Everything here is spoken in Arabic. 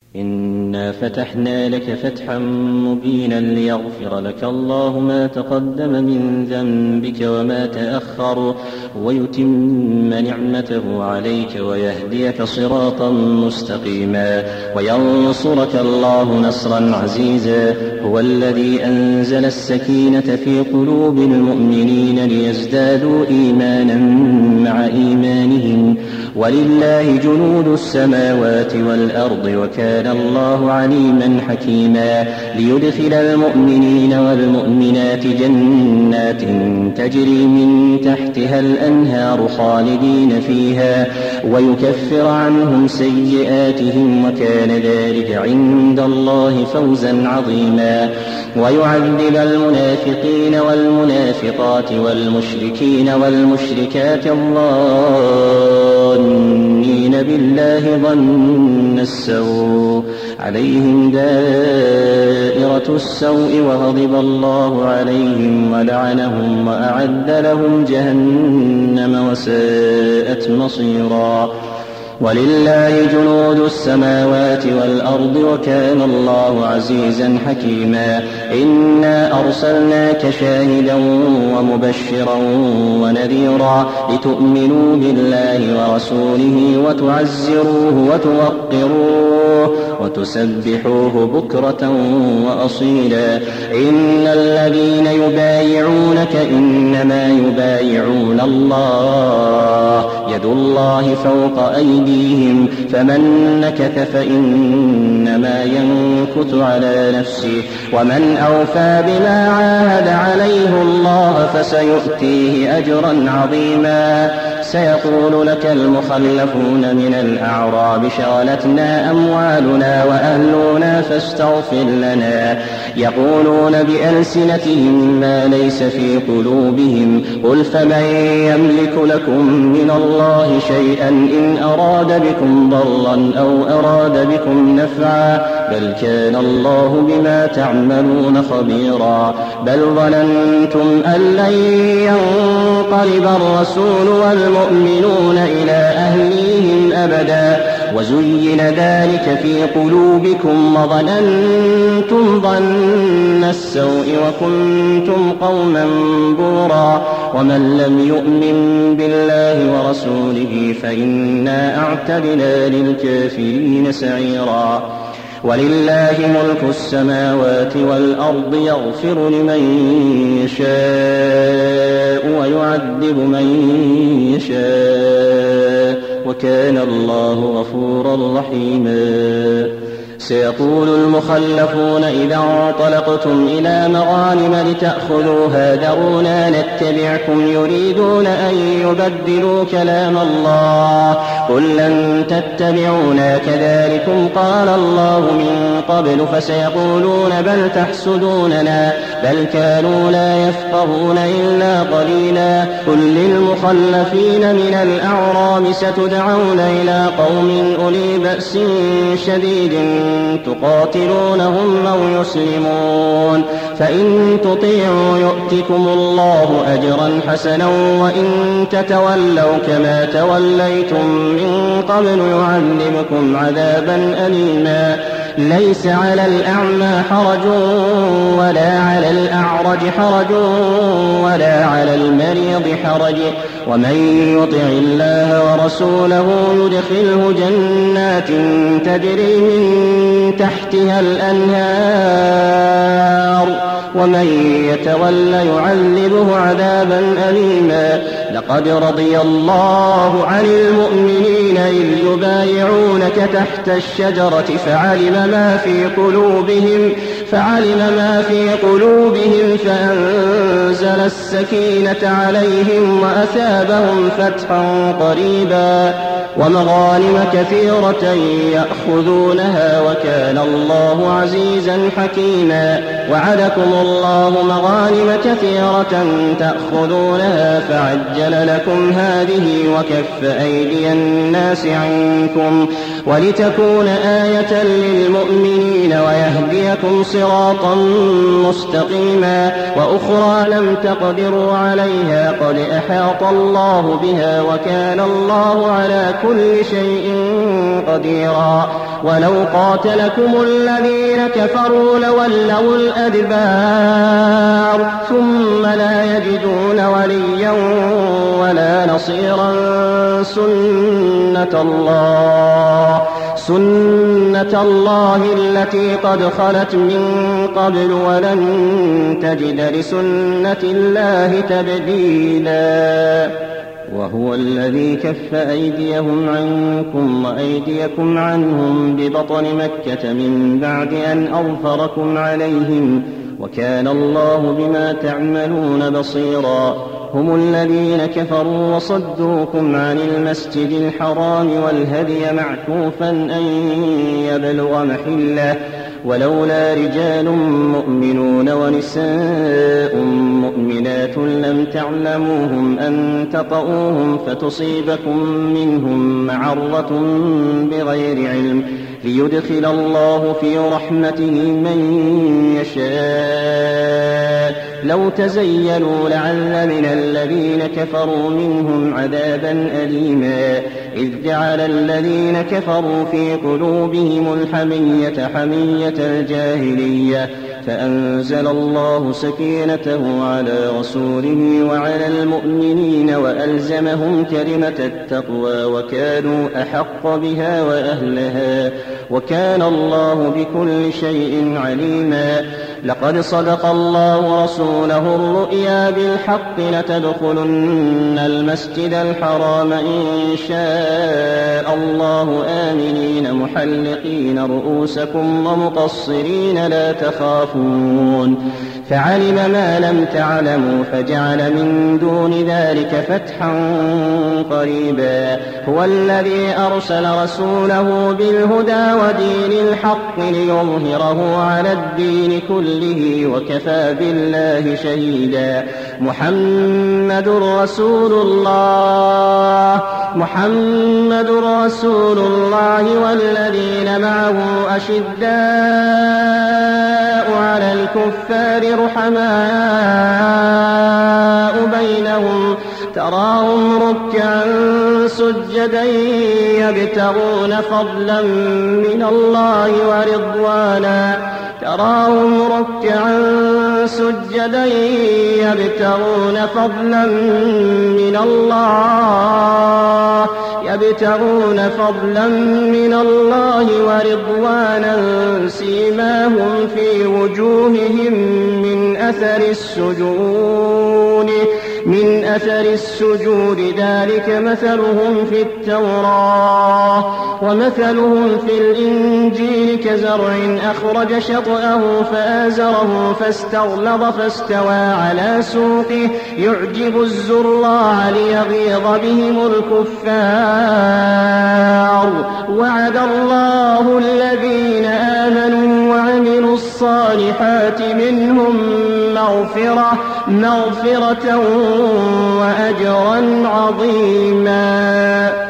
إنا فتحنا لك فتحا مبينا ليغفر لك الله ما تقدم من ذنبك وما تأخر ويتم نعمته عليك ويهديك صراطا مستقيما وينصرك الله نصرا عزيزا. هو الذي أنزل السكينة في قلوب المؤمنين ليزدادوا إيمانا مع إيمانهم ولله جنود السماوات والأرض وكان الله عليما حكيما. ليدخل المؤمنين والمؤمنات جنات تجري من تحتها الأنهار خالدين فيها ويكفر عنهم سيئاتهم وكان ذلك عند الله فوزا عظيما. ويعذب المنافقين والمنافقات والمشركين والمشركات الظانين بالله ظن السوء عليهم دائرة السوء وغضب الله عليهم ولعنهم وأعد لهم جهنم وساءت مصيرا. ولله جنود السماوات والأرض وكان الله عزيزا حكيما. إنا أرسلناك شاهدا ومبشرا ونذيرا لتؤمنوا بالله ورسوله وتعزروه وتوقروه وتسبحوه بكرة وأصيلا. إن الذين يبايعونك إنما يبايعون الله يد الله فوق أيديهم فمن نكث فإنما ينكث على نفسه ومن أوفى بما عاهد عليه الله فسيؤتيه أجرا عظيما. سيقول لك المخلفون من الأعراب شغلتنا أموالنا وأهلنا فاستغفر لنا يقولون بألسنتهم ما ليس في قلوبهم قل فمن يملك لكم من الله شيئا إن أراد بكم ضرا أو أراد بكم نفعا بل كان الله بما تعملون خبيرا. بل ظننتم أن لن ينقلب الرسول والمؤمنون إلى أهليهم أبدا وزين ذلك في قلوبكم وظننتم ظن السوء وكنتم قوما بورا. ومن لم يؤمن بالله ورسوله فإنا أعتدنا للكافرين سعيرا. ولله ملك السماوات والأرض يغفر لمن يشاء ويعذب من يشاء وكان الله غفورا رحيما. سيقول المخلفون إذا انطلقتم إلى مغانم لتأخذوها ذرونا نتبعكم يريدون أن يبدلوا كلام الله قل لن تتبعونا كذلكم قال الله من قبل فسيقولون بل تحسدوننا بل كانوا لا يفقهون إلا قليلا. قل للمخلفين من الأعراب ستدعون إلى قوم أولي بأس شديد تقاتلونهم أو يسلمون فإن تطيعوا يؤتكم الله أجرا حسنا وإن تتولوا كما توليتم من قبل يعذبكم عذابا أليما. ليس على الأعمى حرج ولا على الأعرج حرج ولا على المريض حرج ومن يطع الله ورسوله يدخله جنات تجري من تحتها الأنهار ومن يتول يعذبه عذابا أليما. لقد رضي الله عن المؤمنين إذ يبايعونك تحت الشجرة فعلم ما في قلوبهم فأنزل السكينة عليهم وأثابهم فتحا قريبا ومغانم كثيرة يأخذونها وكان الله عزيزا حكيما. وعدكم الله مغانم كثيرة تأخذونها فعجل لكم هذه وكف أيدي الناس عنكم ولتكون آية للمؤمنين ويهديكم صراطا مستقيما. وأخرى لم تقدروا عليها قد أحاط الله بها وكان الله على كل شيء قديرا. ولو قاتلكم الذين كفروا لولوا الأدبار ثم لا يجدون وليا ولا نصيرا سنة الله التي قد خلت من قبل ولن تجد لسنة الله تبديلا وهو الذي كف أيديهم عنكم وأيديكم عنهم ببطن مكة من بعد أن أظفركم عليهم وكان الله بما تعملون بصيرا هم الذين كفروا وصدوكم عن المسجد الحرام والهدي معكوفا أن يبلغ محله ولولا رجال مؤمنون ونساء مؤمنات لم تعلموهم أن تطؤوهم فتصيبكم منهم معرة بغير علم ليدخل الله في رحمته من يشاء لو تزيلوا لعل من الذين كفروا منهم عذابا أليما إذ جعل الذين كفروا في قلوبهم الحمية حمية الجاهلية فأنزل الله سكينته على رسوله وعلى المؤمنين وألزمهم كلمة التقوى وكانوا أحق بها وأهلها وكان الله بكل شيء عليما لقد صدق الله رسوله الرؤيا بالحق لتدخلن المسجد الحرام إن شاء الله آمنين محلقين رؤوسكم ومقصرين لا تخافون فعلم ما لم تعلموا فجعل من دون ذلك فتحا قريبا هو الذي أرسل رسوله بالهدى ودين الحق ليظهره على الدين كله وكفى بالله شهيدا محمد رسول الله والذين معه أشداء على الكفار رحماء بينهم تراهم ركعا سجدا يبتغون فضلا من الله ورضوانا سيماهم في وجوههم من أثر السجود ذلك مثلهم في التوراة ومثلهم في الإنجيل كزرع أخرج شطأه فآزره فاستغلظ فاستوى على سوقه يعجب الزراع ليغيظ بهم الكفار وعد الله الذين آمنوا وعملوا الصالحات منهم مغفرة وأجرا عظيما.